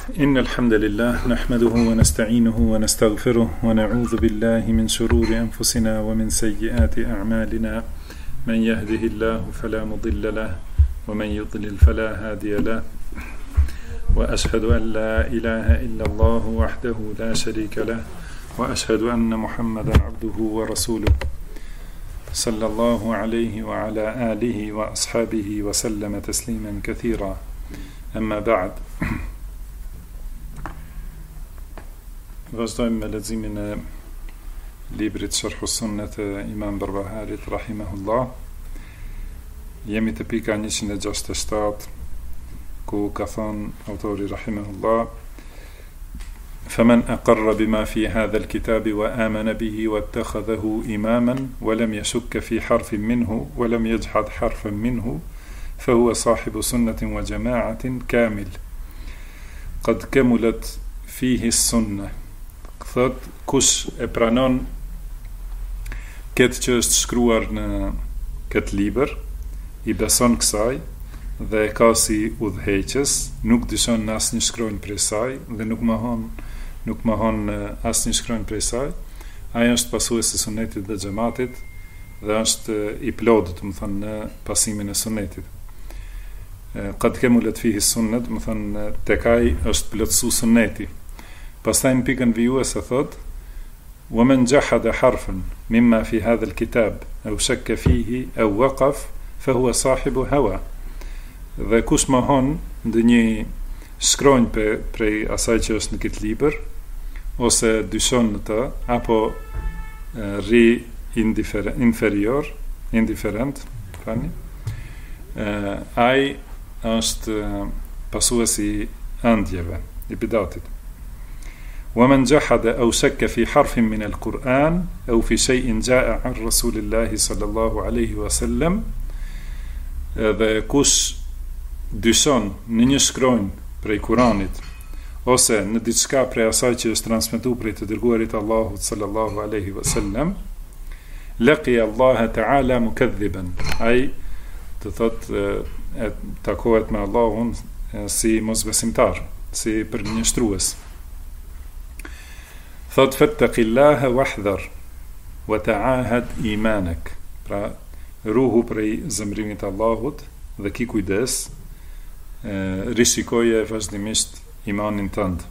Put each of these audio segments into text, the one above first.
إن الحمد لله نحمده ونستعينه ونستغفره ونعوذ بالله من شرور أنفسنا ومن سيئات أعمالنا من يهده الله فلا مضل له ومن يضلل فلا هادي له وأشهد أن لا إله إلا الله وحده لا شريك له وأشهد أن محمدا عبده ورسوله صلى الله عليه وعلى آله وأصحابه وسلم تسليما كثيرا أما بعد. Vazhdojmë me leximin e librit Sharh Sunnet e Imam Barbaharit rahimahullah. Jemi te pika 167 ku ka thënë autori rahimahullah: فمن أقر بما في هذا الكتاب وآمن به واتخذه إماما ولم يشك في حرف منه ولم يجحد حرفا منه فهو صاحب سنة وجماعة كامل قد كملت فيه السنة. Thot, kush e pranon këtë që është shkruar në këtë libër, i beson kësaj dhe e ka si udhëheqës, nuk dyshon në asnjë shkronjë prej saj dhe nuk mohon asnjë shkronjë prej saj, ai është pasuesi i sunetit dhe xhamatit dhe është i plotët, do të thonë, në pasimin e sunetit. Qad kemulet fihi sunnet, do të thonë, tek ai është plotësu sunneti. Pastaj në pikën vijuese thot: ومن جحد حرفا مما في هذا الكتاب أو شك فيه أو وقف فهو صاحب هوى. Dhe kush mohon ndonjë shkronjë prej asaj që është në këtë libër, ose dyshon në të, apo rri indiferent, ai është pasuesi i ëndjeve, i bidatit. ومن جحد أو شك في حرف من القرآن أو في شيء جاء عن رسول الله صلى الله عليه وسلم. Dhe kush dyshon në një shkronjë prej Kuranit ose në diçka prej asaj që është transmetuar prej të dërguarit Allahut sallallahu alaihi wasallam, laqiya Allah ta'ala mukaththiban. Ai do thotë takohet me Allahun si mosbesimtar, si përgjigjëstrues. Thot fattaqillaha wahdhar wa ta'ahad imanak. Pra, ruhu prej zemrimit Allahut dhe ki kujdes, rishikoje vazhdimisht imanin tënd.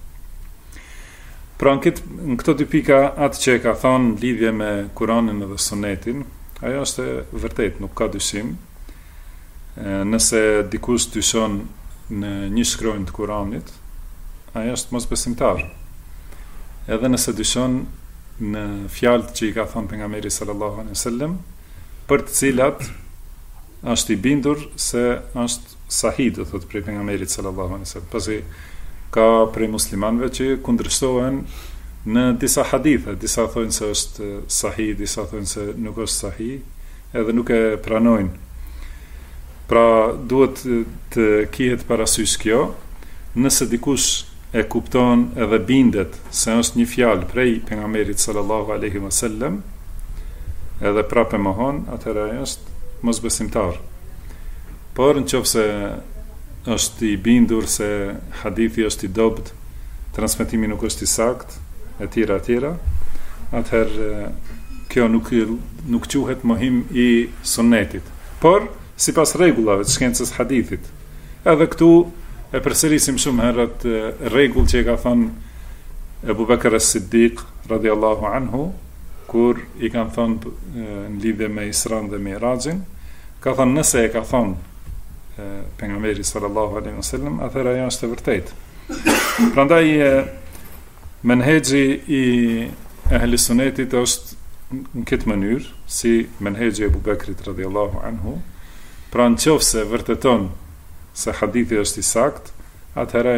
Pra, në këto dy pika, atë që e ka thonë lidhje me Kuranin dhe Sunetin, ajo është e vërtet, nuk ka dyshim. Nëse dikush dyshon në një shkronjë të Kuranit, ajo është mosbesimtar. Edhe nëse dyshon në fjalët që i ka thënë pejgamberi sallallahu alaihi wasallam, për të cilat është i bindur se është sahih, do thotë, prej pejgamberit sallallahu alaihi wasallam. Pasi ka prej muslimanëve që kundërshtohen në disa hadithe, disa thonë se është sahih, disa thonë se nuk është sahih, edhe nuk e pranojnë. Pra, duhet të kihet parasysh kjo, nëse dikush e kupton edhe bindet se është një fjalë prej pejgamberit sallallahu alaihi wasallam, edhe prapë mohon, atëherë ai është mosbesimtar. Por nëse është i bindur se hadithi është i dobët, transmetimi nuk është i saktë, etj, atëherë kjo nuk quhet mohim i sunnetit. Por sipas rregullave të shkencës hadithit, edhe këtu e përsërisim shumë herët rregull që e ka thënë Abu Bakr as-Siddiq radhiyallahu anhu, kur i kanë thënë në lidhje me Isran dhe Mi'rajin, ka thënë nëse e ka thënë pejgamberi sallallahu alaihi wasallam, atëherë ajo është e vërtetë. Prandaj menhexhi i ehli sunetit është në këtë mënyrë, si menhexhi i Abu Bakrit radhiyallahu anhu. Pra, nëse vërteton se hadithi është i sakt, atëherë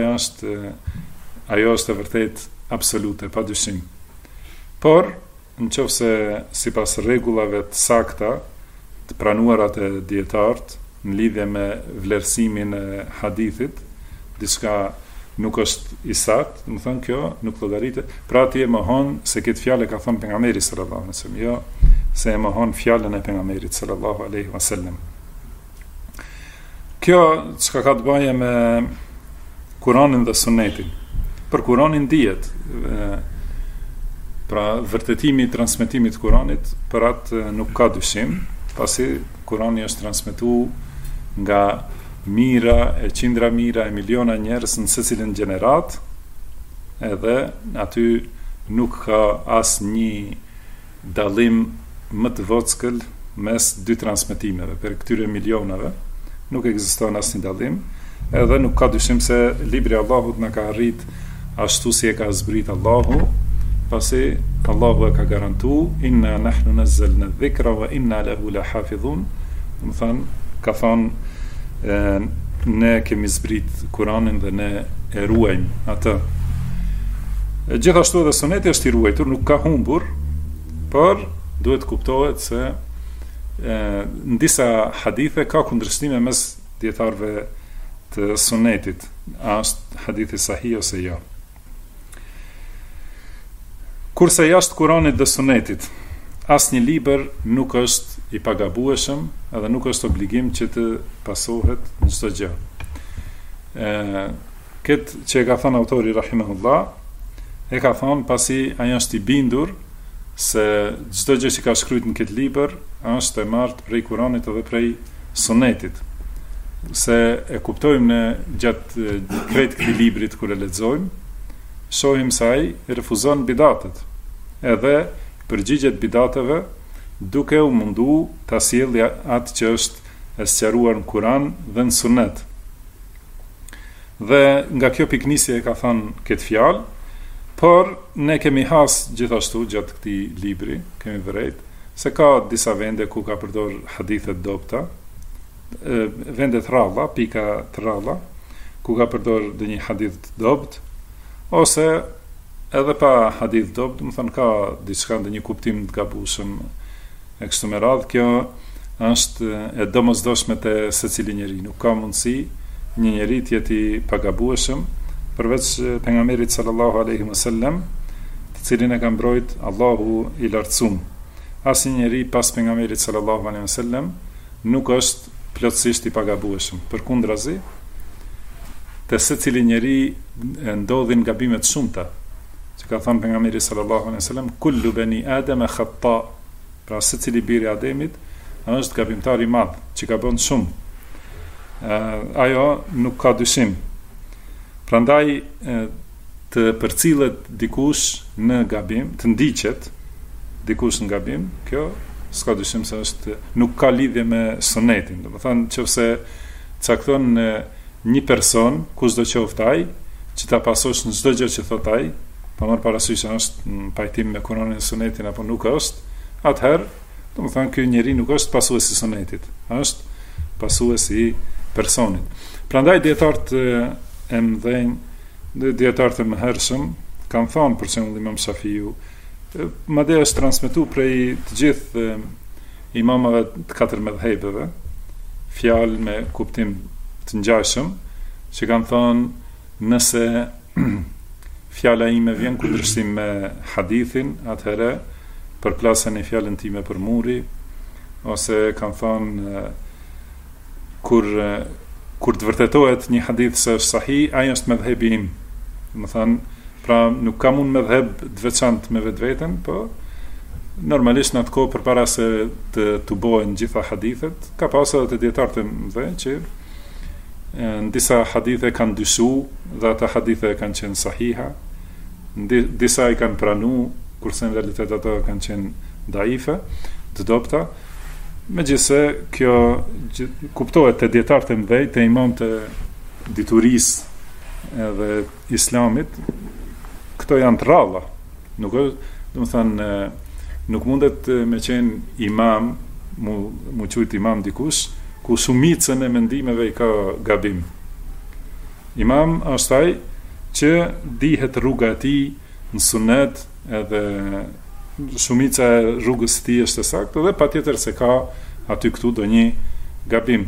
ajo është e vërtet absolute, pa dyshim. Por, nëse sipas rregullave të sakta, të pranuara të dietarët në lidhje me vlerësimin e hadithit, diçka nuk është i sakt, do të thonë kjo nuk llogaritet, pra ti e mohon se këtë fjalë ka thënë pejgamberi sallallahu alaihi wasallam, jo se e mohon fjalën e pejgamberit sallallahu alaihi wasallam. Kjo çka ka të bëjë me Kuranin dhe Sunetin. për Kur'anin dihet, pra vërtetimi i transmetimit të Kur'anit për atë nuk ka dyshim, pasi Kur'ani është transmetuar nga mira, e qindra mira, e miliona njerëz në secilin gjenerat, edhe aty nuk ka asnjë dallim më të vockël mes dy transmetimeve, për këtyre milionave nuk ekziston asnjë dallim, edhe nuk ka dyshim se libri i Allahut na ka arrit ashtu si e ka zbrit Allahu, pasi Allahu e ka garantu inna nahnu nazzalna dhikra wa inna lahu lahafidhun, do të thonë ka thonë ne kemi zbrit Kur'anin dhe ne e ruajmë atë. Gjithashtu edhe suneti është i ruajtur, nuk ka humbur, por duhet kuptohet se në disa hadithe ka kundërshtime mes dietarëve të sunetit, a është hadithi sahih ose jo. Kurse jashtë Kuranit dhe sunetit, asnjë libër nuk është i pagabueshëm, edhe nuk është obligim që të pasohet në çdo gjë. Këtë që e ka thënë autori rahimahullah, e ka thënë pasi ai është i bindur se çdo gjë që ka shkruar në këtë libër është e marrë prej Kuranit edhe prej sunetit. Se e kuptojmë në gjatë krejt këtij librit kur e lexojmë, shohim se ai refuzon bidatet, edhe përgjigjet bidateve duke u mundu ta sjellë atë që është e sqaruar në Kur'an dhe në Sunet. Dhe nga kjo piknisje e ka thënë këtë fjalë, por ne kemi has gjithashtu gjatë këtij libri, kemi vërejt se ka disa vende ku ka përdor hadithe dobta, vende të rralla, pika të rralla, ku ka përdor dhe një hadith të dobt, ose edhe pa hadith dobt, më thënë ka diçka dhe një kuptim të gabueshëm e kështu me radhë. Kjo është e domosdoshme te secili njeri, nuk ka mundësi një njeri të jetë i pagabueshëm përveç pejgamberit sallallahu alaihi wasallam, të cilin e ka mbrojt Allahu i lartësuar. Asnjë njeri pas pejgamberit sallallahu alaihi wasallam nuk është plotësisht i pagabueshëm. Përkundrazi, te secili njeri ndodhin gabimet shumëta, që ka thënë pejgamberi sallallahu alaihi wasallam, kullu bani adama khata, pra secili biri i Ademit është gabimtar i madh, që ka bën shumë. Ajo nuk ka dyshim. Prandaj të përcillet dikush në gabim, të ndiqet dikush në gabim, kjo s'ka dyshim se është, nuk ka lidhje me sunetin. Do të thonë, nëse cakton një person, kushdo qoftë ai, që ta pasosh në çdo gjë që thot ai, pa marrë parasysh se është në pajtim me Kur'anin dhe Sunetin apo nuk është, atëherë, do të thonë, ky njeri nuk është pasues i sunetit, është pasues i personit. Prandaj dietarët e mëdhenj, dietarët e mëhershëm kanë thënë për shembull Imam Shafiu, madje është transmetuar prej të gjithë imamave të katër mëdhëbeve, fjalë me kuptim të ngjashëm, që kanë thënë nëse fjala ime vjen kundërshtim me hadithin, atëherë përplasen e fjalën time për muri, ose kanë thënë kur të vërtetohet një hadith se është sahih, ai është mëdhëbi im. Do të thënë, pra nuk kam unë mëdhëb të veçantë me vetveten, po normalisht në atë kohë përpara se të tubohen gjitha hadithet, ka pasur edhe dietarë të mëdhenj që në disa hadithe kanë dyshu dhe ata hadithe kanë qenë sahiha, disa i kanë pranu, kurse në realitet ato kanë qenë daife, të dobta. Megjithse kjo kuptohet te dietarët e mëdhenj, te imamët e diturisë edhe islamit, këto janë të rralla. Nuk është, do të thënë, nuk mundet me qenë imam, mu quajt imam dikush, ku shumicën e mendimeve i ka gabim. Imam është ai që dihet rruga e tij në sunet, edhe shumica e rrugës së tij është e saktë, dhe patjetër se ka aty këtu ndonjë gabim.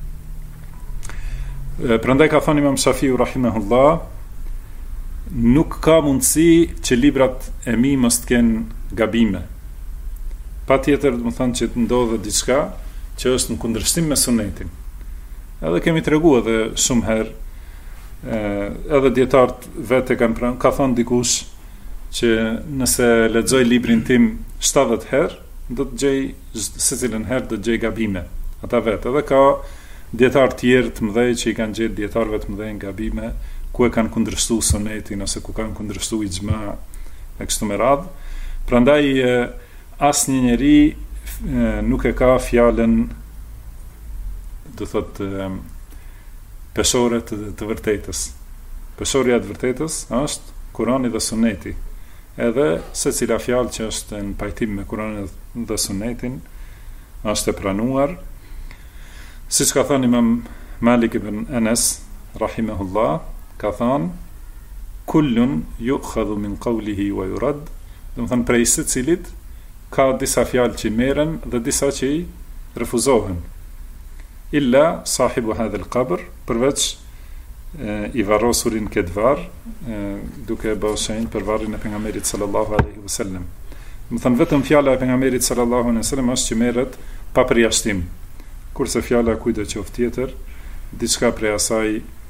Prandaj ka thënë Imam Shafiu rahimahullah, nuk ka mundësi që librat e mi mos të kenë gabime. Patjetër, do të thonë që të ndodhë diçka që është në kundërshtim me sunetin. Edhe kemi treguar edhe shumë herë edhe dietarët vetë kanë pranë, ka thënë dikush që nëse lexoj librin tim 70 herë, do të gjej secilën herë do të gjej gabime. Ata vetë. Edhe ka dietarë tjerë të mëdhej që i kanë gjetë dietarëve të mëdhenj gabime ku e kanë kundërshtuar sunetin ose ku kanë kundërshtuar ixhma e kështu me radhë. Prandaj asnjë njeri nuk e ka fjalën, do thotë, peshore të vërtetës. Peshorja e vërtetës është Kurani dhe Suneti. Edhe secila fjalë që është në pajtim me Kuranin dhe Sunetin është e pranuar. Siç ka thënë Imam Malik ibn Anas rahimahullah, ka thënë kullun yu'khadhu min qawlihi wa yurad, do të thënë prej secilit ka disa fjalë që merren dhe disa që i refuzohen. Illa sahibu hadha al-qabr, përveç i varrosurin këtë varr, duke bërë shenjë për varrin e pejgamberit sallallahu alaihi wasallam. Do thënë vetëm fjala e pejgamberit sallallahu alaihi wasallam është që merret pa përjashtim. Kurse fjala kujdo qoftë tjetër, diçka prej asaj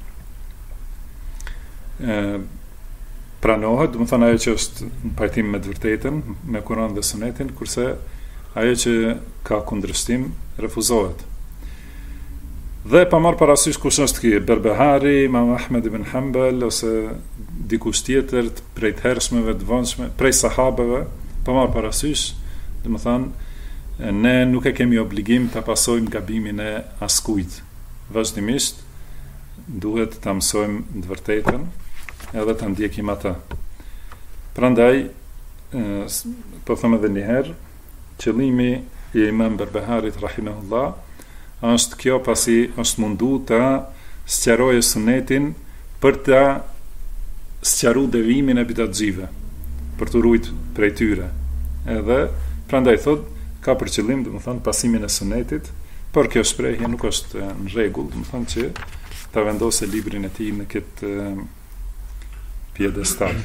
pranohet, do të thënë ajo që është në pajtim me të vërtetën, me Kur'anin dhe Sunetin, kurse ajo që ka kundërshtim refuzohet. Dhe pa marrë parasysh kush është ky, Berbehari, Imam Ahmed ibn Hanbal ose dikush tjetër prej të hershmeve të vonshme, prej sahabeve, pa marrë parasysh, do të thënë ne nuk e kemi obligim ta pasojmë gabimin e askujt. Vazhdimisht duhet ta mësojmë të vërtetën edhe ta ndjekim atë. Prandaj po them edhe një herë, qëllimi i Imam Berbeharit rahimahullah është kjo, pasi është mundu të sqarojë sunetin për të sqaruar devimin e bidatxive, për të ruajtur prej tyre. Edhe prandaj thot ka për qëllim, do të thënë, pasimin e sunetit, por kjo shprehje nuk është në rregull, do të thënë që ta vendosë librin e tij në këtë piedestal.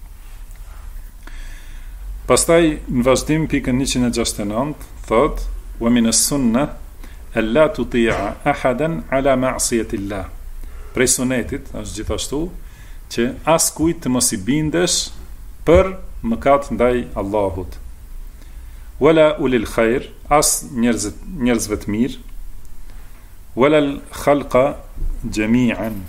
Pastaj në vazhdim pikën 169 thot wa min as-sunnah alla tuti'a ahadan ala ma'siyati Allah. Prej sunetit është gjithashtu që askujt të mos i bindesh për mëkat ndaj Allahut. Wala ulil khair, as njerëzve të mirë, wala al-khalqa jami'an,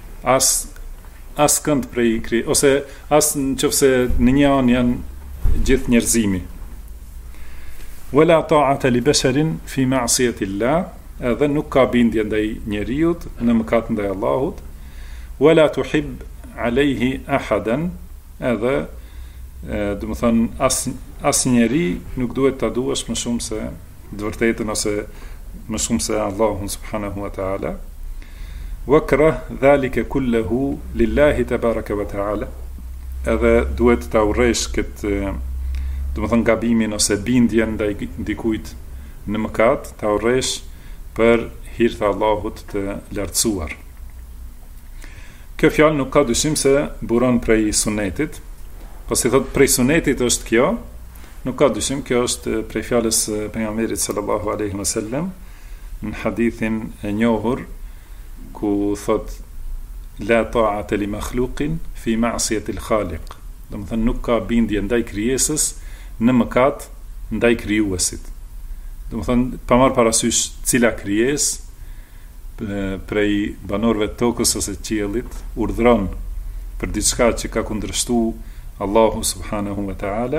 as kënd prej ose as nëse në një anë janë gjithë njerëzimi. Wala ta'ata li basharin fi ma'siyati Allah, edhe nuk ka bindje ndaj njeriut në mëkat ndaj Allahut. Wala tuhib alayhi ahadan, edhe do të thënë as njeri nuk duhet ta duash më shumë se të vërtetën ose më shumë se Allahun subhanahu wa ta'ala. Wakrah dhalika kulluhu lillahi tabaraka wa ta'ala, edhe duhet ta urresh këtë, do të thënë, gabimin ose bindjen ndaj dikujt në mëkat, ta urresh për hir të Allahut të lartësuar. Kjo fjalë nuk ka dyshim se buron prej sunetit. Pasi thot prej sunetit është kjo, nuk ka dyshim, kjo është prej fjalës pejgamberit sallallahu alaihi wasallam në hadithin e njohur ku thot la ta'ata li makhluqin fi ma'siyati al-khaliq. Do të thënë nuk ka bindje ndaj krijesës në mëkat ndaj krijuesit. Do të thënë pa marrë parasysh cila krijesë prej banorëve të tokës ose të qiellit urdhron për diçka që ka kundërshtuar Allahu subhanahu wa ta'ala,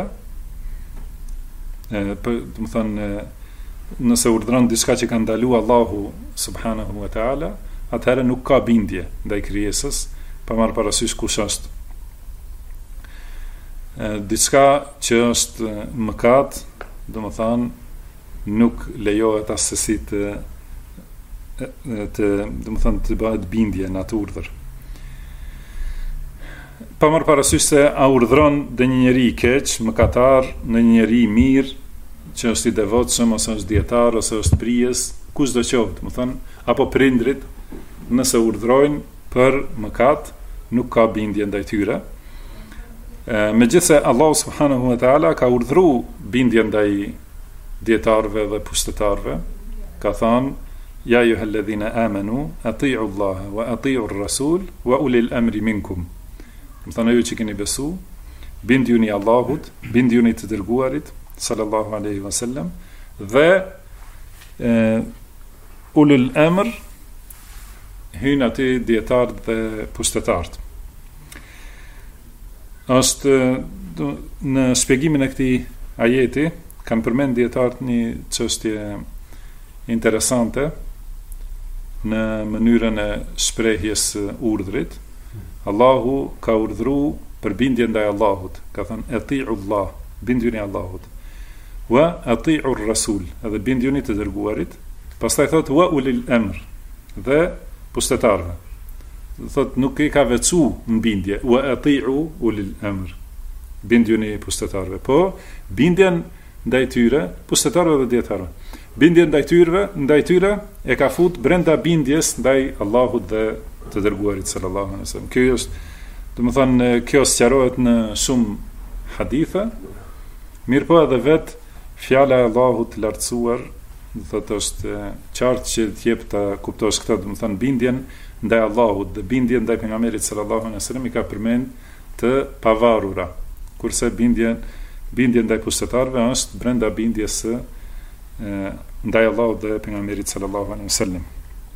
do të thënë nëse urdhron diçka që ka ndaluar Allahu subhanahu wa ta'ala, atëherë nuk ka bindje ndaj krijesës, pa marrë parasysh kush është. Diçka që është mëkat, do të thënë nuk lejohet asesi të do të thënë të bëhet bindje në atë urdhër. Pa marrë parasysh se a urdhron dhe një njeri i keq, mëkatar, në një njeri i mirë, që është i devotshëm, ose është dietar, ose është prijes, kushdo qoftë, do të thënë, apo prindrit, nëse urdhrojnë për mëkat, nuk ka bindje ndaj tyre. Megjithse Allahu subhanahu wa ta'ala ka urdhëruar bindje ndaj dietarëve dhe pushtetarëve, ka thënë ja ayyuhalladhina amanu ati'u Allaha wa ati'u ar-rasul wa ulil amri minkum. Do të thonë ju që keni besu, bindjuni Allahut, bindjuni të dërguarit sallallahu alaihi wasallam dhe ulul amr hyn aty dietarët dhe pushtetarët. Është në shpjegimin e këtij ajeti kanë përmend dietarët një çështje interesante në mënyrën e shprehjes urdhrit. Allahu ka urdhëruar për bindje ndaj Allahut, ka thënë ati'u Allah, bindjuni Allahut, wa ati'u ar-rasul, edhe bindjuni të dërguarit. Pastaj thot wa ulil amr, dhe pushtetarëve. Thot nuk i ka veçu në bindje, wa ati'u ulil amr, bindjuni pushtetarëve, po bindjen ndaj tyre, pushtetarëve dhe dietarëve. Bindjen ndaj tyre e ka fut brenda bindjes ndaj Allahut dhe të dërguarit sallallahu alaihi wasallam. Kjo është, domethënë, kjo sqarohet në shumë hadithe. Mirë po edhe vetë fjala e Allahut lartësuar, do thotë është qartë që të jep ta kuptosh këtë, domethënë bindjen ndaj Allahut dhe bindjen ndaj pejgamberit sallallahu alaihi wasallam i ka përmend të pavarura, kurse bindjen ndaj pushtetarëve është brenda bindjes së ndaj Allahut dhe pejgamberit sallallahu alaihi wasallam.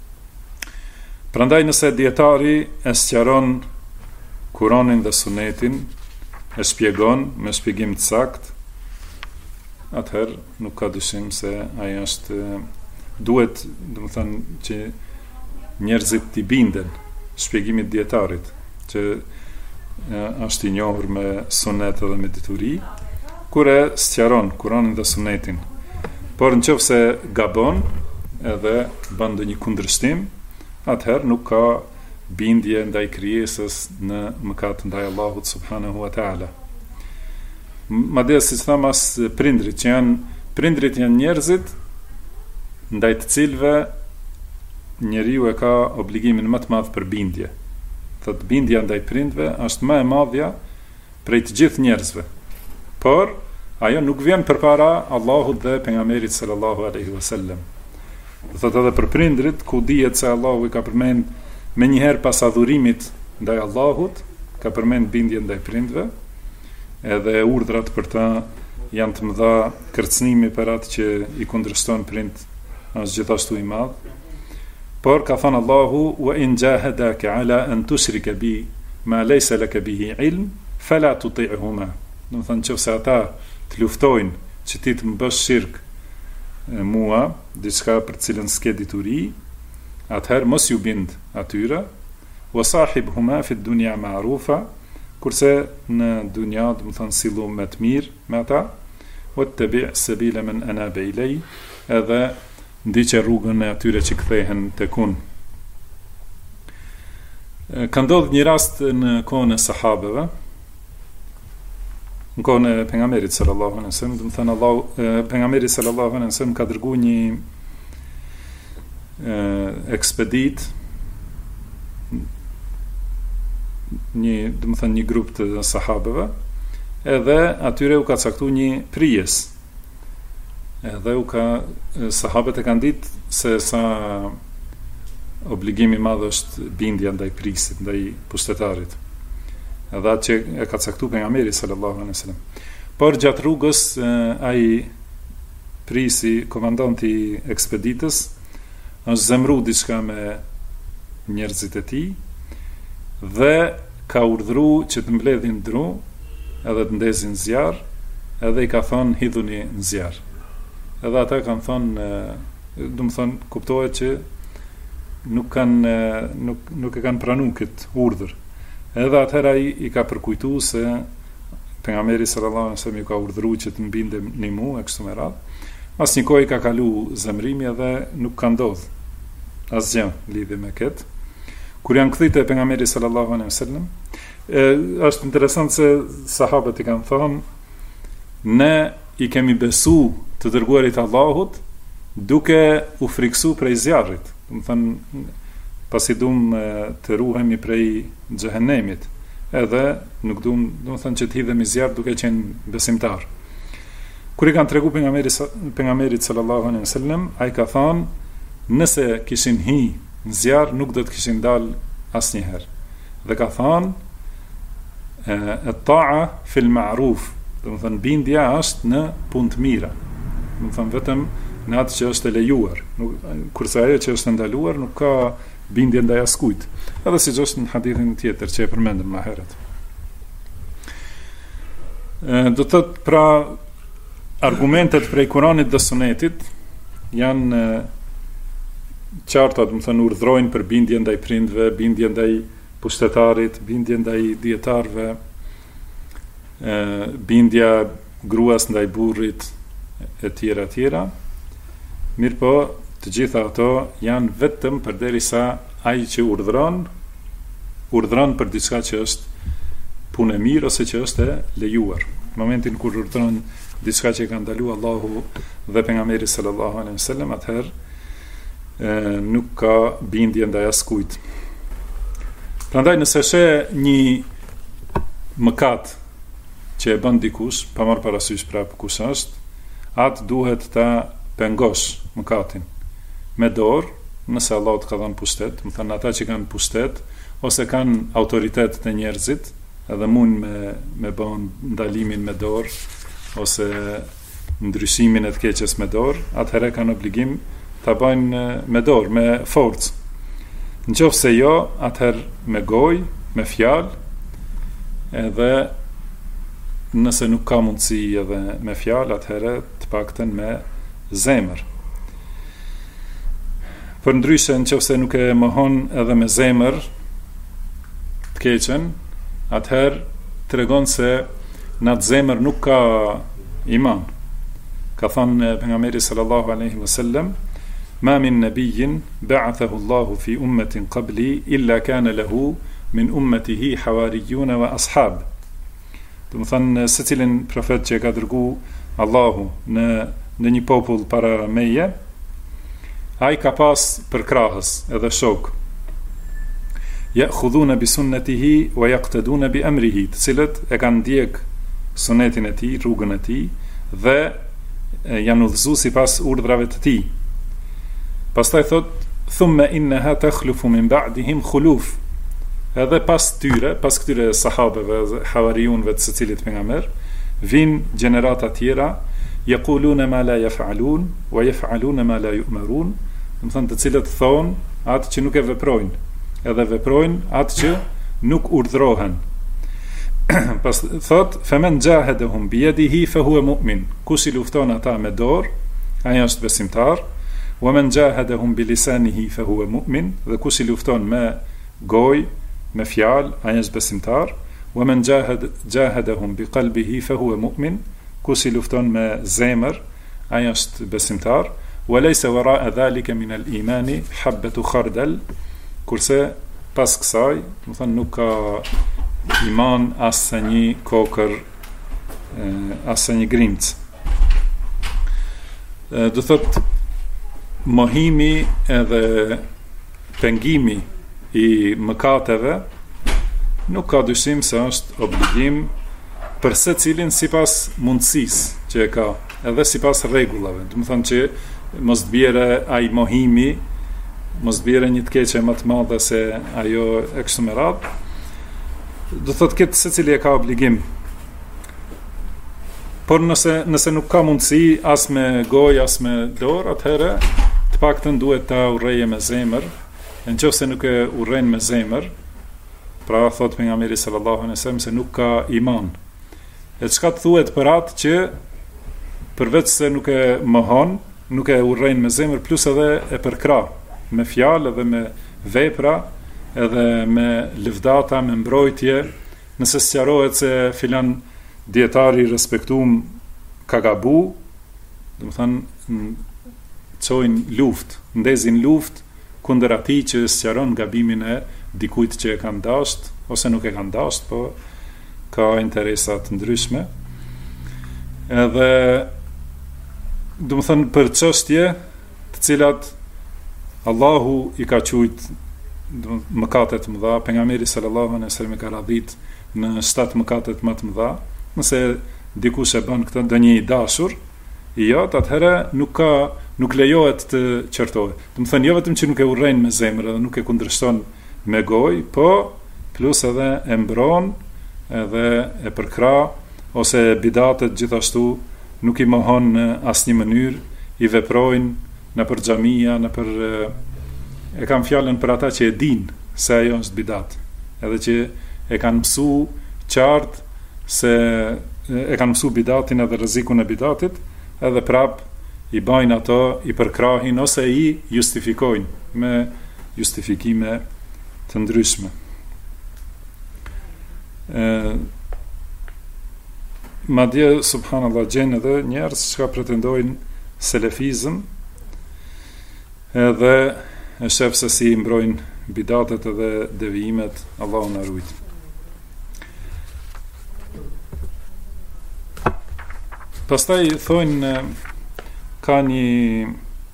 Prandaj nëse dietari e sqaron Kur'anin dhe Sunetin, e shpjegon me shpjegim të saktë, atëherë nuk ka dyshim se ai është duhet, domethënë, që njerëzit t'i binden shpjegimit dietarit, që është i njohur me sunet dhe me dituri, kur e sqaron Kur'anin dhe Sunetin. Por nëse gabon edhe bën ndonjë kundërshtim, atëherë nuk ka bindje ndaj krijesës në mëkat ndaj Allahut subhanahu wa taala. Madje siç tham as prindrit janë njerëzit ndaj të cilëve njeriu e ka obligimin më të madh për bindje. Thot bindja ndaj prindve është më e madhja prej të gjithë njerëzve. Por ajo nuk vjen përpara Allahut dhe pejgamberit sallallahu alaihi wasallam. Do thotë edhe për prindrit, ku dihet se Allahu i ka përmend me njëherë pas adhurimit ndaj Allahut, ka përmend bindje ndaj prindve, edhe urdhrat për ta janë të mëdha, kërcënimi për atë që i kundërshton prind është gjithashtu i madh. Por ka thënë Allahu wa in jahadaka ala an tushrika bi ma laysa laka bihi ilm fala tuti'huma. Do të thonë nëse ata të luftojnë që ti të më bësh shirk mua, diçka për cilën s'ke dituri, atëherë mos ju bind atyre, wa sahibhuma fi dunya ma'rufa, kurse në dunja do të thonë sillu me të mirë me ata, wattabi' sabila man anaba ilay, edhe ndiqe rrugën e atyre që kthehen tek unë. Ka ndodhur një rast në kohën e sahabeve, në kohën e pejgamberit sallallahu alaihi wasallam, do të thënë pejgamberi sallallahu alaihi wasallam ka dërguar një ekspedit, do të thënë një grup të sahabeve, edhe atyre u ka caktuar një prijes. Edhe sahabët e kanë ditë se sa obligimi i madh është bindja ndaj prisit, ndaj pushtetarit. Edhe atë që e ka caktuar pejgamberi sallallahu alaihi wasallam. Por gjatë rrugës ai prisi, komandanti i ekspeditës, është zemruar diçka me njerëzit e tij dhe ka urdhëruar që të mbledhin dru edhe të ndezin zjarr, edhe i ka thonë hidhuni në zjarr. Edhe ata kanë thonë, do të thonë, kuptohet që nuk e kanë pranuar këtë urdhër. Edhe atëherë ai i ka përkujtuar se pejgamberi sallallahu alaihi wasallam i ka urdhëruar që të mbindem në mua e kështu me radhë. Asnjë kohë i ka kalu zemrimi edhe nuk ka ndodhur asgjë lidhje me këtë. Kur janë kthyer te pejgamberi sallallahu alaihi wasallam, është interesant se sahabët i kanë thonë, ne i kemi besu të dërguarit Allahut duke u friksu prej zjarrit. Do të thënë, pasi duam të ruhemi prej xhehenemit, edhe nuk duam, do të thënë, që të hidhemi zjarr duke qenë besimtar. Kur i kanë treguar pejgamberit sallallahu alaihi wasallam, ai ka thënë, nëse kishin hi në zjarr nuk do të kishin dalë asnjëherë. Dhe ka thënë at-ta'a fil ma'ruf, do të thënë bindja është në punë të mira. Do të thënë vetëm në atë që është e lejuar. Kurse ajo që është ndaluar nuk ka bindje ndaj askujt. Edhe siç është në hadithin tjetër që e përmendëm më herët. Do të thotë pra argumentet prej Kuranit dhe Sunetit janë qarta, do të thënë urdhrojnë për bindje ndaj prindve, bindje ndaj pushtetarit, bindje ndaj dietarëve, bindja gruas ndaj burrit e tjera. Mirë po, të gjitha ato janë vetëm përderisa ai që urdhron për diçka që është punë e mirë ose që është e lejuar. Në momentin kur urdhron diçka që ka ndaluar Allahu dhe pejgamberi sallallahu alaihi wasallam, atëherë nuk ka bindje ndaj askujt. Prandaj nëse sheh një mëkat që e bën dikush, pa marrë parasysh prapë kush është, atë duhet ta pengosh mëkatin me dorë, nëse Allah të ka dhënë pushtet, më thënë ata që kanë pushtet ose kanë autoritet të njerëzit, edhe mund me bën ndalimin me dorë ose ndryshimin e të keqes me dorë, atëherë kanë obligim ta bëjnë me dorë, me forcë. Nëse jo, atëherë me gojë, me fjalë, edhe nëse nuk ka mundësi edhe me fjalë, atëherë të paktën me zemër. Për ndryshe nëse nuk e mohon edhe me zemër të keqen, atëherë tregon se në atë zemër nuk ka iman. Ka thënë pejgamberi sallallahu alaihi wasallam: "Ma min nabiyyin ba'athahu Allahu fi ummatin qabli illa kana lahu min ummatihi hawariyun wa ashab." Do të thënë secilin profet që ka dërguar Allahu në një popull para meje, ai ka pas përkrahës edhe shok. Ya'khudhuna bi sunnatihi wa yaqtaduna bi amrihi, të cilët e kanë ndjek sunetin e tij, rrugën e tij dhe janë udhëzuar sipas urdhrave të tij. Pastaj thot: "Thumma innaha takhlufu min ba'dihim khuluf." Edhe pas këtyre sahabeve dhe havariunëve të secilit pejgamber, vin gjenerata tjera, yaquluna ma la yaf'alun wa yaf'aluna ma la yu'marun, do të thënë të cilët thonë atë që nuk e veprojnë, edhe veprojnë atë që nuk urdhrohen. Pas thot: "Faman jahadahum bi yadihi fa huwa mu'min." Kush i lufton ata me dorë, ai është besimtar. "Wa man jahadahum bi lisanihi fa huwa mu'min." Dhe kush i lufton me gojë, me fjalë, ai është besimtar. "Wa man jahadahum bi qalbihi fa huwa mu'min." Kush i lufton me zemër, ai është besimtar. "Wa laysa wara'a dhalika min al-imani habatu khardal." Kurse pas kësaj, do thënë nuk ka iman as një kokër, as një grimc. Do thot mohimi edhe pengimi i mëkateve nuk ka dyshim se është obligim për secilin sipas mundësisë që e ka, edhe sipas rregullave. Do të thonë që mos të bjerë ai mohimi, mos të bjerë një të keqe më të madhe se ajo e kështu me radhë. Do thotë këtë secili e ka obligim. Por nëse nuk ka mundësi as me gojë as me dorë, atëherë të paktën duhet ta urrejë me zemër. Nëse nuk e urren me zemër, pra thot pejgamberi sallallahu alaihi wasallam se nuk ka iman. E çka të thuhet për atë që përveç se nuk e mohon, nuk e urren me zemër, plus edhe e përkrah me fjalë edhe me vepra, edhe me lëvdata, me mbrojtje, nëse sqarohet se filan dietari respektuam ka gabu, do të thënë çojnë luftë, ndezin luftë kundër atij që sqaron gabimin e dikujt që e kanë dashur ose nuk e kanë dashur, po ka interesa të ndryshme. Edhe do të thënë për çështje të cilat Allahu i ka thujt mëkate të mëdha, pejgamberi sallallahu alaihi wasallam ka radhit në 7 mëkate më të mëdha. Nëse dikush e bën këtë ndonjë i dashur, i jot, atëherë nuk ka nuk lejohet të qërtohet. Do të thënë jo vetëm që nuk e urrejnë me zemër edhe nuk e kundërshton me gojë, po plus edhe e mbron edhe e përkra ose bidatet gjithashtu nuk i mohon në asnjë mënyrë, i veprojnë në për xhamia, në për e kam fjalën për ata që e dinë se ajo është bidat, edhe që e kanë mësu qartë se e kanë mësu bidatin edhe rrezikun e bidatit, edhe prap i bajnë ato, i përkrahin ose i justifikojnë me justifikime të ndryshme. Madje subhanallahu gjen edhe njerëz që pretendojnë selefizëm edhe e shef se si mbrojnë bidatet edhe devijimet, Allahu na ruaj. Pastaj thonë ka një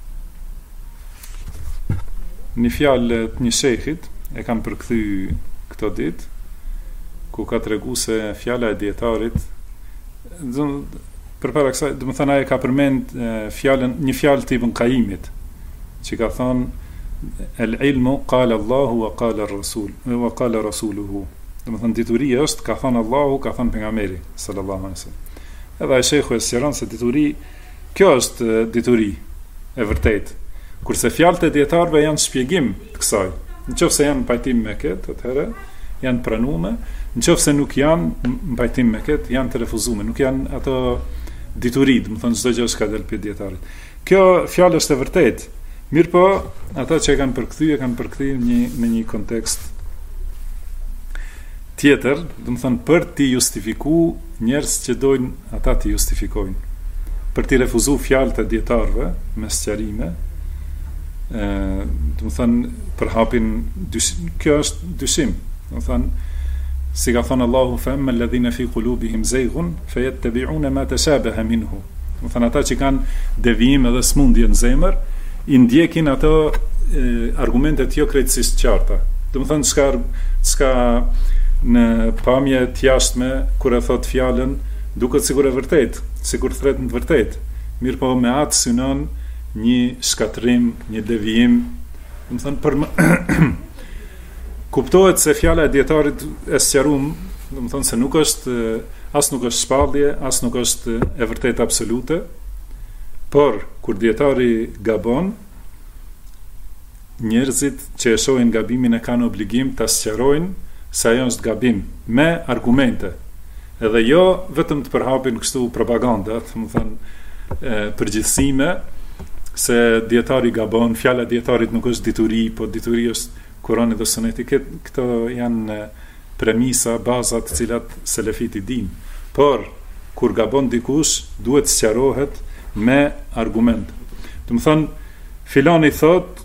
fjalë të një shejkhit, e kanë përkthy këto ditë, ku ka tregu se fjala e dietarit, përpara kësaj, do të thënë ai ka përmend një fjalë të Ibn Qayyimit, që ka thonë el ilmu qala Allahu wa qala ar-rasul wa qala rasuluhu. Do të thënë dituria është ka thënë Allahu, ka thënë pejgamberi sallallahu alaihi wasallam. Edhe ai shejhu e sqaron se dituri, kjo është dituri e vërtetë. Kurse fjalët e dietarëve janë shpjegim të kësaj. Nëse janë në pajtim me këtë, atëherë janë pranuar. Nëse nuk janë në pajtim me këtë, janë të refuzuar. Nuk janë ato dituri, do të thonë çdo gjë që ka dalë për dietarit. Kjo fjalë është e vërtetë. Mirë po, ata që e kanë përkthyer në një kontekst tjetër, do të thonë për të justifikuar njerëz që dojnë ata të justifikojnë, për të refuzuar fjalët e dietarëve me sqarime, do të thonë për hapin kjo është dyshim, do të thonë si ka thënë Allahu fa amma alladhina fi qulubihim zayghun fayattabi'una ma tashabaha minhu. Do të thonë ata që kanë devijim edhe smundje në zemër, i ndjekin ato argumentet jo krejtësisht qarta. Do të thonë çka në pamje të jashtme kur e thot fjalën duket sikur e vërtet, sikur thret në të vërtet. Mirë po me atë synon një shkatrim, një devijim. Do të thonë për kuptohet se fjala e dietarit e sqaruam, do të thonë se nuk është as nuk është shpallje, as nuk është e vërtetë absolute. Por kur dietari gabon, njerëzit që e shohin gabimin e kanë obligim ta sqarojnë se ajo është gabim me argumente. Edhe jo vetëm të përhapin kështu propaganda, do të thonë përgjithësime se dietari gabon, fjala e dietarit nuk është dituri, po dituri është Kurani dhe Suneti. Këto janë premisa, baza të cilat selefit i dinë. Por kur gabon dikush, duhet sqarohet me argument. Do të thonë, filani thot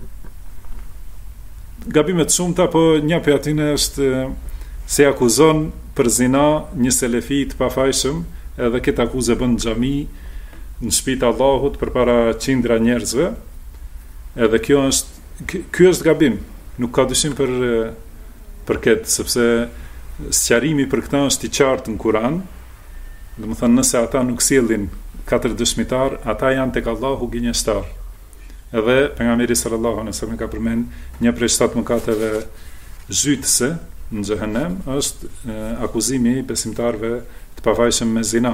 gabimet shumëta, po një për atine është se akuzon për zina një selefi të pafajshëm, edhe këtë akuzë bën në xhami, në shtëpitë e Allahut përpara qindra njerëzve. Edhe ky është gabim. Nuk ka dyshim për këtë, sepse sqarimi për këtë është i qartë në Kur'an. Do të thonë, nëse ata nuk sjellin 4 dëshmitar, ata janë tek Allahu gënjeshtar. Edhe pejgamberi sallallahu alaihi wasallam ka përmend një prej 7 mëkateve zhytëse në xhehenem është akuzimi i besimtarëve të pavajshëm me zina.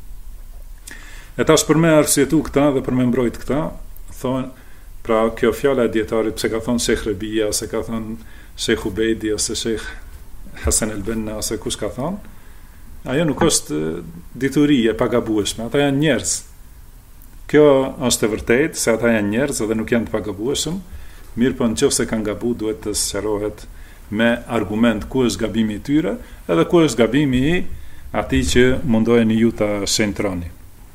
E tash për me arsyetu këta dhe për me mbrojt këta, thonë, pra kjo fjala e dietarit, pse ka thonë Sheikh Rabia, ose ka thonë Sheikh Ubejdi, ose Sheikh Hasan el-Benna, ose kush ka thonë, ajo nuk është dituri e pagabueshme, ata janë njerëz. Kjo është e vërtetë se ata janë njerëz dhe nuk janë të pagabueshëm, mirë po nëse kanë gabu duhet të sqarohet me argument ku është gabimi i tyre, edhe ku është gabimi i atij që mundoheni ju ta shëntroni.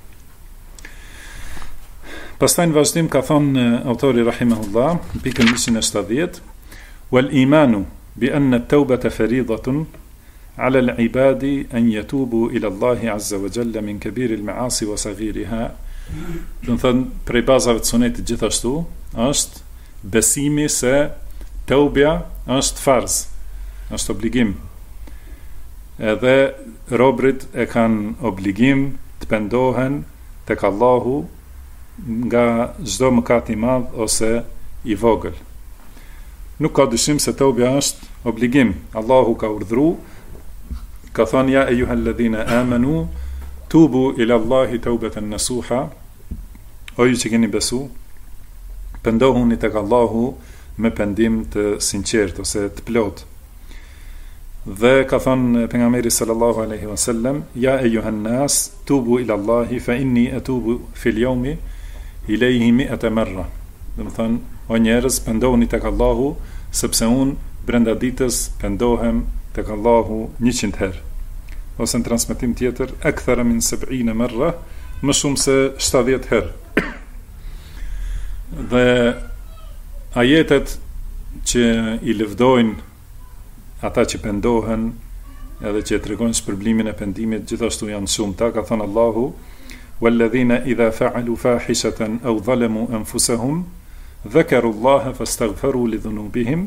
Pastaj në vazhdim ka thonë autori rahimahullah, në pikën 170, wal imanu bi anna at-taubata fariidatun ala al-ibadi an yatubu ila Allahi azza wa jalla min kabir al-ma'asi wa saghiriha. Do të thënë, prej bazave të sunetit gjithashtu është besimi se teubja është farz, është obligim. Edhe robrit e kanë obligim të pendohen tek Allahu nga çdo mëkat i madh ose i vogël. Nuk ka dyshim se tauba është obligim. Allahu ka urdhëruar, ka thënë ja ejuhalladhina amanu tubu ila Allahi taubatan nasuha, o ju që keni besu, pendohuni tek Allahu me pendim të sinqert ose të plot. Dhe ka thënë pejgamberi sallallahu alaihi wasallam ja ejuhan nas tubu ila Allahi fa inni atubu fil yawmi ilayhi 100 marra. Do të thënë o njerëz, pendohuni tek Allahu sepse unë brenda ditës pendohem tek Allahu 100 herë. Ose në transmetim tjetër akthara min 70 marra, më shumë se 70 herë. Dhe ajetet që i lëvdojnë ata që pendohen edhe që tregojnë shpërblimin e pendimit gjithashtu janë shumëta. Ka thënë Allahu walladhina idha fa'alu fahishatan aw zalamu anfusahum dhakaru Allaha fastaghfaru li dhunubihim,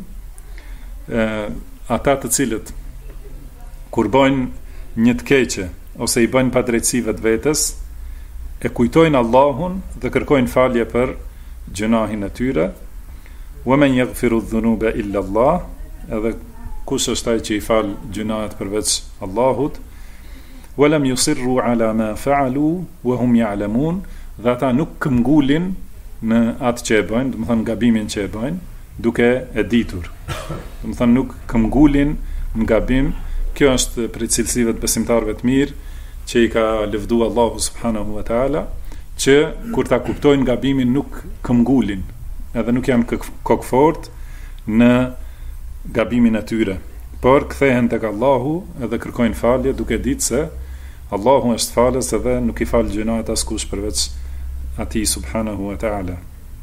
ata të cilët kur bojnë një të keqe ose i bëjnë padrejtësi vetvetes, e kujtojnë Allahun dhe kërkojnë falje për gjunahin e tyre. Wa man yaghfiru dhunuba illa Allah, edhe kush është ai që i fal gjunahet përveç Allahut. Wa lam yusirru ala ma fa'alu wa hum ya'lamun, dhe ata nuk këmbgulin në atë që e bëjnë, do të thonë gabimin që e bëjnë, duke e ditur. Do të thonë nuk këmbgulin në gabim. Kjo është prej cilësive të besimtarëve të mirë që i ka lëvduar Allahu subhanahu wa taala, që kur ta kuptojnë gabimin nuk këmbgulin, edhe nuk janë kokfort në gabimin e tyre, por kthehen tek Allahu edhe kërkojnë falje duke ditë se Allahu është falës edhe nuk i fal gjunahet askush përveç atij subhanahu wa taala.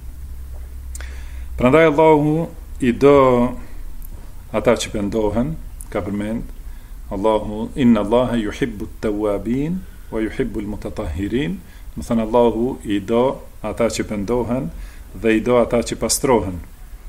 Prandaj Allahu i do ata që pendohen, ka përmend Allahu inna Allaha yuhibbu at-tawwabin wa yuhibbu al-mutatahhirin. Do thënë Allahu i do ata që pendohen dhe i do ata që pastrohen.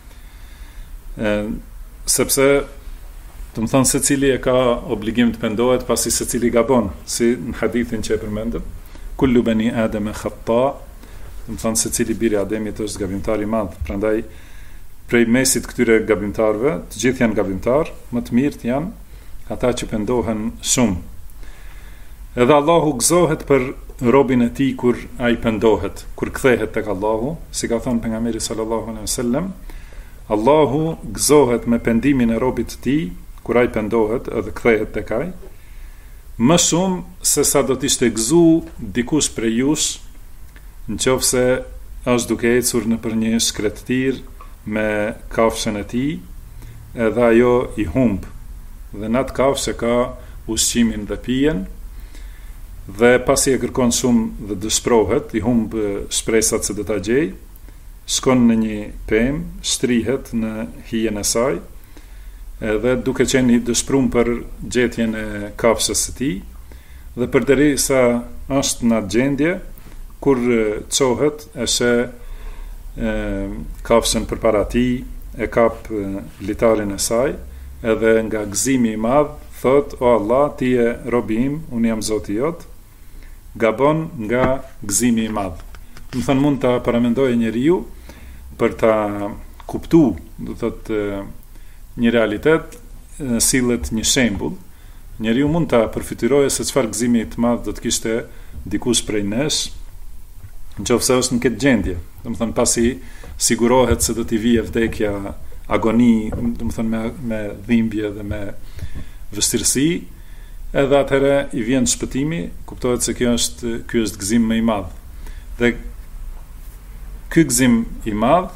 Sepse do të thënë secili e ka obligim të pendohet pasi secili gabon, si në hadithin që e përmendëm, kullu bani Adam khata, do të thënë secili biri Ademit është gabimtar i madh. Prandaj prej mesit këtyre gabimtarëve, të gjithë janë gabimtar, më të mirët janë ata që pendohen shumë. Edhe Allahu gëzohet për robin e tij kur ai pendohet, kur kthehet tek Allahu, si ka thënë pejgamberi sallallahu alaihi wasallam, Allahu gëzohet me pendimin e robit të tij kur ai pendohet edhe kthehet tek ai, më shumë se sa do të ishte gëzu dikush prej jush, nëse është duke ecur nëpër një shkretëtir me kafshën e tij, edhe ajo i humb. Dhe në atë kafshë ka ushqimin dhe pijen, dhe pasi e kërkon shumë dhe dëshprohet, i humb shpresat se do ta gjej, shkon në një pemë, shtrihet në hijen e saj, dhe duke qenë i dëshprum për gjetjen e kafshës së tij, dhe përderisa është në atë gjendje, kur çohet e sheh kafshën përpara tij, e kap litarin e saj, edhe nga gëzimi i madh thot o Allah, ti je robi im, unë jam Zoti jot, gabon nga gëzimi i madh. Do të thënë mund ta paramendojë njeriu për ta kuptuar, do thotë një realitet, sillet një shembull. Njeriu mund ta përfytyrojë se çfarë gëzimi të madh do të kishte dikush prej nesh, nëse është në këtë gjendje. Do të thënë pasi sigurohet se do t'i vijë vdekja, agoni, do të thënë me dhimbje dhe me vështirësi, edhe atëherë i vjen shpëtimi, kuptohet se ky është gëzim më i madh. Dhe ky gëzim i madh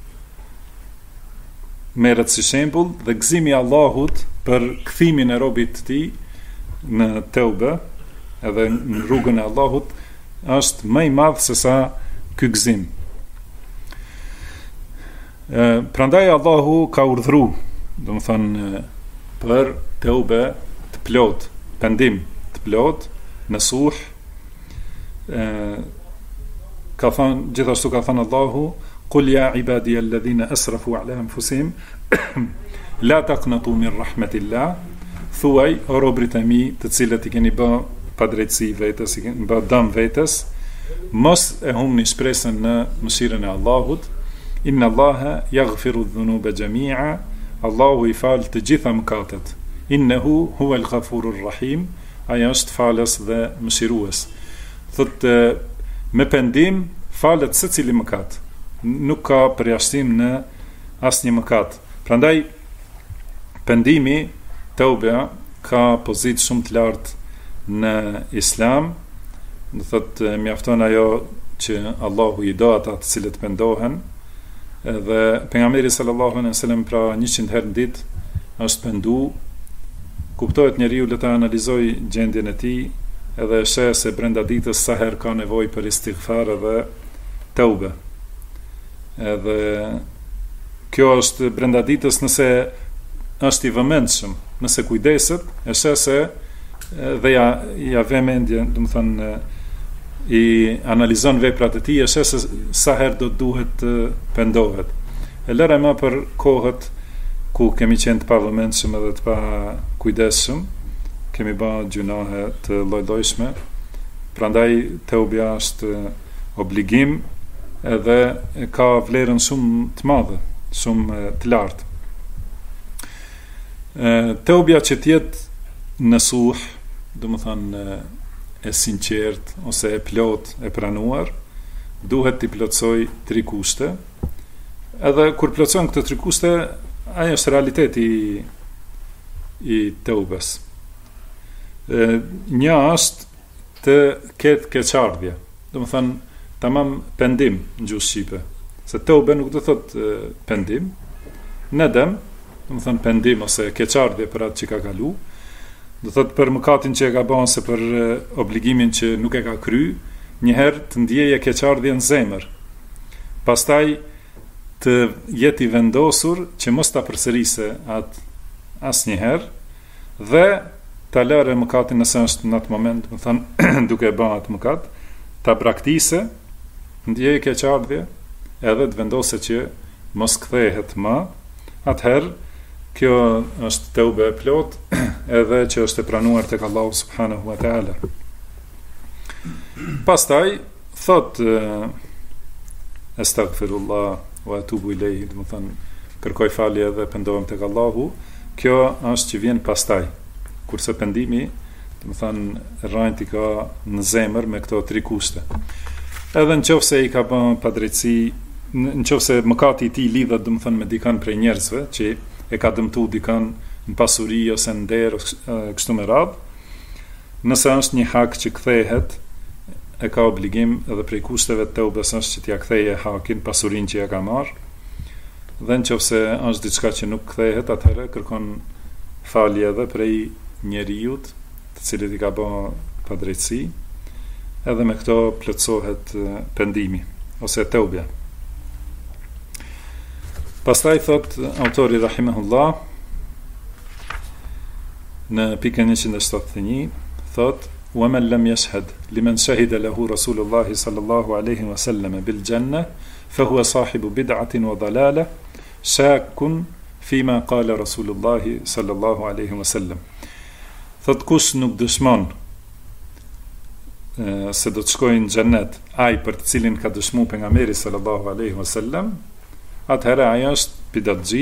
merret si shembull dhe gëzimi i Allahut për kthimin e robit të tij në teube, edhe në rrugën e Allahut, është më i madh se sa ky gëzim. Prandaj Allahu ka urdhëruar, do të thënë, për teube të plot, pendim të plot, nasuh. Ka thënë, gjithashtu ka thënë Allahu, qul ya ibadiy alladhina asrafu ala anfusihim la taqnatu min rahmatillah, thuaj o robrit e mi të cilët i keni bë padrejtësi vetes, i keni bë dëm vetes, mos e humni shpresën në mëshirën e Allahut. Inna Allaha yaghfiru dhunuba jami'a, Allahu I fal të gjitha mëkatet. Innehu huwal ghafurur rahim, ai është falës dhe mëshirues. Thotë me pendim falet secili mëkat. Nuk ka përjashtim në asnjë mëkat. Prandaj pendimi, tauba, ka pozitë shumë të lartë në Islam. Do thotë mjafton ajo që Allahu I do ata të cilët pendohen. Dhe pejgamberi sallallahu alejhi wasallam pra 100 herë në ditë është pendu. Kuptohet njeriu le ta analizoj gjendjen e tij edhe sheh se brenda ditës sa herë ka nevojë për istighfar dhe tauba. Edhe kjo është brenda ditës nëse është I vëmendshëm, nëse kujdeset, e sheh se dhe ja vë mendje, do të thënë I analizon veprat e tij, e sheh se sa herë do duhet të pendohet. E lëra më për kohët ku kemi qenë të pavëmendshëm edhe të pa kujdesshëm, kemi bërë gjunahe të lloj-llojshme. Prandaj teubja është obligim edhe ka vlerën shumë të madhe, shumë të lartë. Teubja që të jetë nasuh, do të thënë e sinqert ose e plot e pranuar, duhet t'i plotësoj 3 kushte. Edhe kur plotëson këto 3 kushte, ajo është realiteti I teubes. Një është të ketë keqardhje, do të thënë tamam pendim në gjuhë shqipe. Se teube nuk do thotë pendim, nedem, do të thënë pendim ose keqardhje për atë që ka kalu. Do thotë për mëkatin që e ka bën se për obligimin që nuk e ka kry, njëherë të ndjeje keqardhje në zemër. Pastaj të jeti vendosur që mos ta përsërisë atë asnjëherë dhe ta lërë mëkatin nëse është në atë moment, do thënë duke bën atë mëkat, ta braktisë, ndjeje keqardhje, edhe të vendosë që mos kthehet më, atëherë kjo është teube e plot, edhe që është e pranuar tek Allahu subhanahu wa taala. Pastaj thot astaghfirullah wa atubu ilayhi, do të thënë kërkoj falje dhe pendohem tek Allahu. Kjo është që vjen pastaj. Kurse pendimi, do të thënë rrajti ka në zemër me këto 3 kushte. Edhe nëse I ka bën padrejtësi, nëse mëkati I tij lidhet, do të thënë me dikan prej njerëzve që e ka dëmtu dikan në pasuri ose në der kështu me radhë, nëse është një hak që kthehet, e ka obligim edhe prej kushteve të teubes është që t'ja ktheje hakin, pasurin që ja ka marrë, dhe nëse është diçka që nuk kthehet, atëherë kërkon falje edhe prej njeriut të cilit I ka bën padrejtësi, edhe me këto plotësohet pendimi ose teubja. Pastaj thot autori rahimahullah në pikën 171, thot wa man lam yashhad liman shahida lahu Rasulullah sallallahu alaihi wasallam bil janna fa huwa sahibu bid'atin wa dalalah shakun fima qala Rasulullah sallallahu alaihi wasallam. Thot kush nuk dëshmon se do të shkojnë në xhennet, ai për të cilin ka dëshmuar pejgamberi sallallahu alaihi wasallam, atëherë ajo është bidatxhi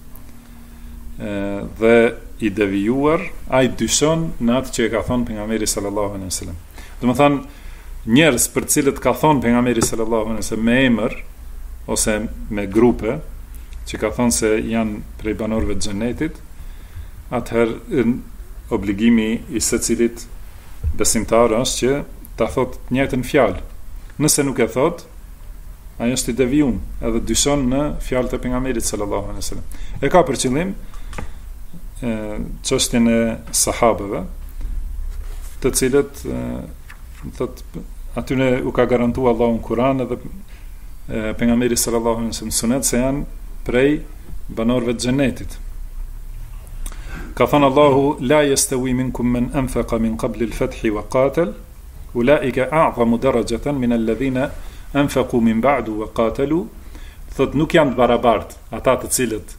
dhe I devijuar, ai dyshon në atë që e ka thonë pejgamberi sallallahu alaihi wasallam. Do të thonë njerëz për të cilët ka thonë pejgamberi sallallahu alaihi wasallam me emër ose me grupe që ka thonë se janë prej banorëve të xhenetit, atëherë obligimi I secilit besimtar është që ta thotë të njëjtën fjalë. Nëse nuk e thotë, ai është I devijuar, edhe dyshon në fjalët e pejgamberit sallallahu alaihi wasallam. E ka për qëllim çështjen e sahabëve, të cilët thotë atyne u ka garantuar Allahu në Kur'an edhe pejgamberi sallallahu alaihi wasallam sunet se janë prej banorëve të xhenetit. Ka thënë Allahu la yastawi minkum man anfaqa min qabli al-fathi wa qatal ulaika a'zamu darajatan min alladhina anfaqu min ba'du wa qatalu. Thot nuk janë të barabartë ata të cilët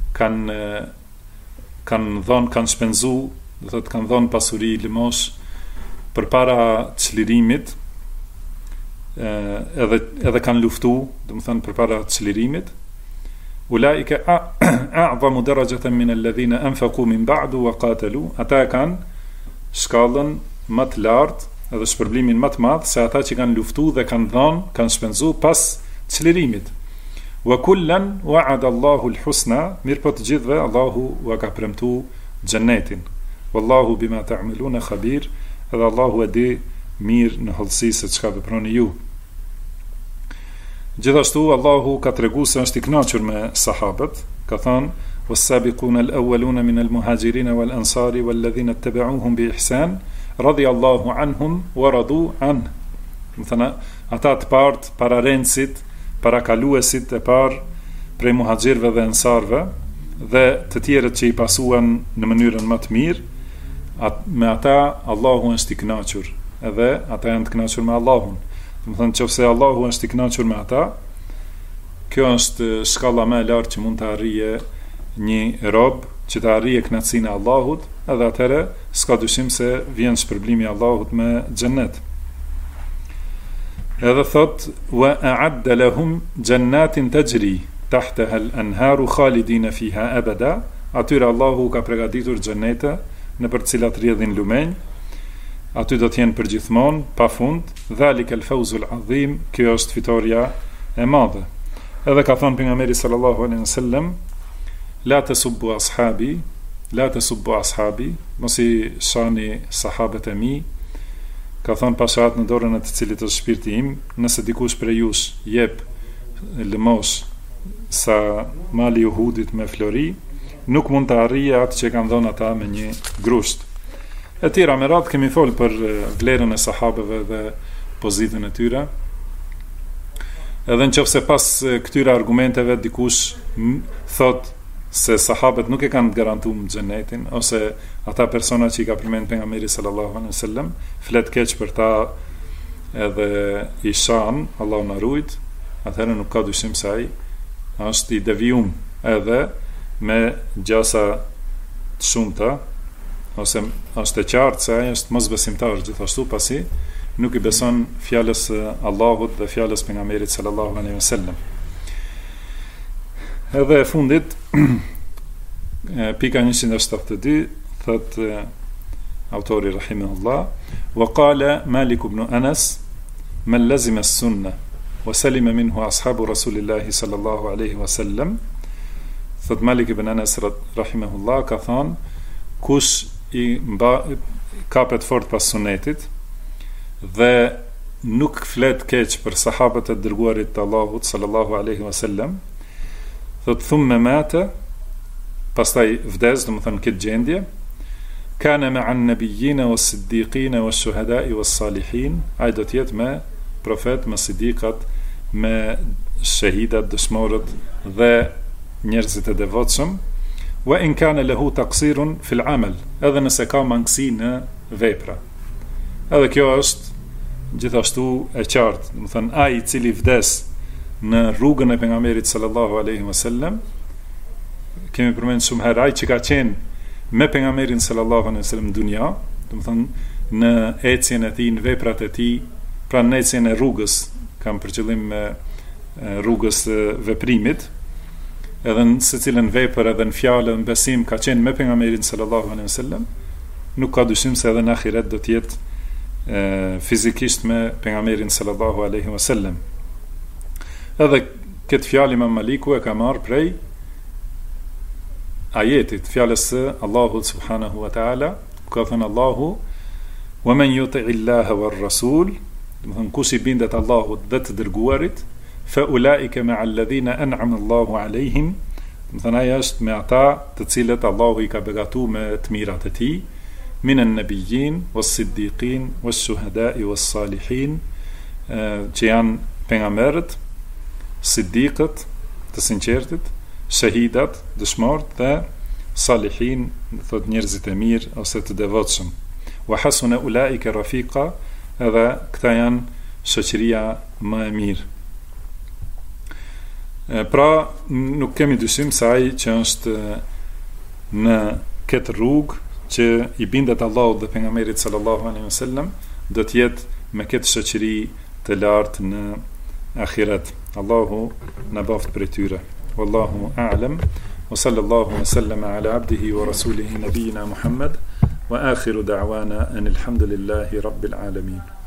kanë shpenzu, do thot kanë dhënë pasuri limosh përpara çlirimit, edhe kanë luftu, domethënë përpara çlirimit. Ulaika a'zamu darajatan min alladhina anfaqu min ba'du wa qatalu, ata kanë shkallën më të lartë edhe shpërblimin më të madh se ata që kanë luftu dhe kanë dhënë, kanë shpenzuar pas çlirimit. Wa kullan wa'ada Allahu al-husna, mirë po të gjithëve Allahu u ka premtuar xhenetin. Wallahu bima ta'maluna khabir, edhe Allahu e di mirë në hollësi se çka veproni ju. Gjithashtu Allahu ka treguar se është i kënaqur me sahabët, ka thënë: "Was-sabiquna al-awwaluna min al-muhajirin wal-ansari wal-ladhina ittaba'uuhum bi ihsan, radiyallahu anhum wa radu an." Do të thënë, ata të parë, pararendësit, parakaluesit e parë prej muhaxhirëve dhe ansarëve dhe të tjerët që i pasuan në mënyrën më të mirë, me ata Allahu është i kënaqur, edhe ata janë të kënaqur me Allahun. Do të thënë, nëse Allahu është i kënaqur me ata, kjo është shkalla më e lartë që mund të arrijë një rob, që të arrijë kënaqësinë e Allahut, edhe atëherë s'ka dyshim se vjen shpërblimi i Allahut me xhennet. Edhe thot: "Wa a'adda lahum jannatin tajri tahtaha al-anharu khalidina fiha abada", atyre Allahu ka përgatitur xhennete në për të cilat rrjedhin lumenj, aty do të jenë përgjithmonë, pa fund. Dhalika al-fawzul azim, kjo është fitoria e madhe. Edhe ka thënë pejgamberi sallallahu alaihi wasallam: "La tasubbu ashabi, la tasubbu ashabi", mos i shani sahabët e mi. Ka thënë pashat në dorën e të cilit është shpirti im, nëse dikush prej jush jep lëmosh sa mali i Uhudit me flori, nuk mund të arrijë atë që kanë dhënë ata me një grusht. E tjera me radhë kemi folë për vlerën e sahabëve dhe pozitën e tyre. Edhe nëse pas këtyre argumenteve dikush thot se sahabët nuk e kanë garantuar xhenetin, ose ata persona që i ka përmend pejgamberi sallallahu alaihi wasallam flet keq për ta edhe i shan, Allahu na ruajt, atëherë nuk ka dyshim se ai është i devijum edhe me gjasa të shumta, ose është e qartë se ai është mosbesimtar gjithashtu, pasi nuk i beson fjalës Allahut dhe fjalës pejgamberit sallallahu alaihi wasallam. Edhe e fundit pika 172 thot autori rahimahullah: "Wa qala Malik ibn Anas man lazima as-sunnah wa salima minhu ashabu rasulillahi sallallahu alaihi wasallam." Thot Malik ibn Anas rahimahullah ka thënë: kush i kapet fort pas sunetit dhe nuk flet keq për sahabët e dërguarit të Allahut sallallahu alaihi wasallam, thot thumma mata, pastaj vdes, do të thënë këtë gjendje, kana ma'a an-nabiyyin was-siddiqin wash-shuhada'i was-salihin, ai do të jetë me profet, me sidikat, me shahidat, dëshmorët dhe njerëzit e devotshëm. Wa in kana lahu taqsirun fil amal, edhe nëse ka mangësi në vepra. Edhe kjo është gjithashtu e qartë, do të thënë ai i cili vdes në rrugën e pejgamberit sallallahu alaihi wasallam, kemi përmendur shumë herë, ai që ka qenë me pejgamberin sallallahu alaihi wasallam në dunja, do të thënë në ecjen e tij, në veprat e tij, pra në ecjen e rrugës, kam për qëllim rrugës veprimit, edhe në secilën vepër, edhe në fjalë, në besim, ka qenë me pejgamberin sallallahu alaihi wasallam, nuk ka dyshim se edhe në ahiret do të jetë fizikisht me pejgamberin sallallahu alaihi wasallam. Edhe këtë fjalë Imam Maliku e ka marrë prej ajetit, fjalës së Allahut subhanahu wa taala, ka thënë Allahu: "Wa man yuti'i Allaha war-rasul", do të thënë kush i bindet Allahut dhe të dërguarit, fa ulaika ma'a alladhina an'ama Allahu alaihim, do të thënë ai është me ata të cilët Allahu i ka begatuar me të mirat e tij, min an-nabiyyin was-siddiqin wash-shuhada'i was-salihin, që janë pejgamberët, siddiqët, të sinqertit, shahidat, dëshmorët dhe salihin, thot njerëzit e mirë ose të devotshëm. Wa hasuna ulaika rafiqa, edhe këta janë shoqëria më e mirë. Pra nuk kemi dyshim se ai që është në këtë rrugë që i bindet Allahut dhe pejgamberit sallallahu alaihi wasallam do të jetë me këtë shoqëri të lartë në ahiret. Allahu në baft për tyre. Wallahu a'lam. Wa sallallahu wa sallama ala abdihi wa rasulihi nabiyina Muhammad wa akhiru da'wana anil hamdulillahi rabbil alamin.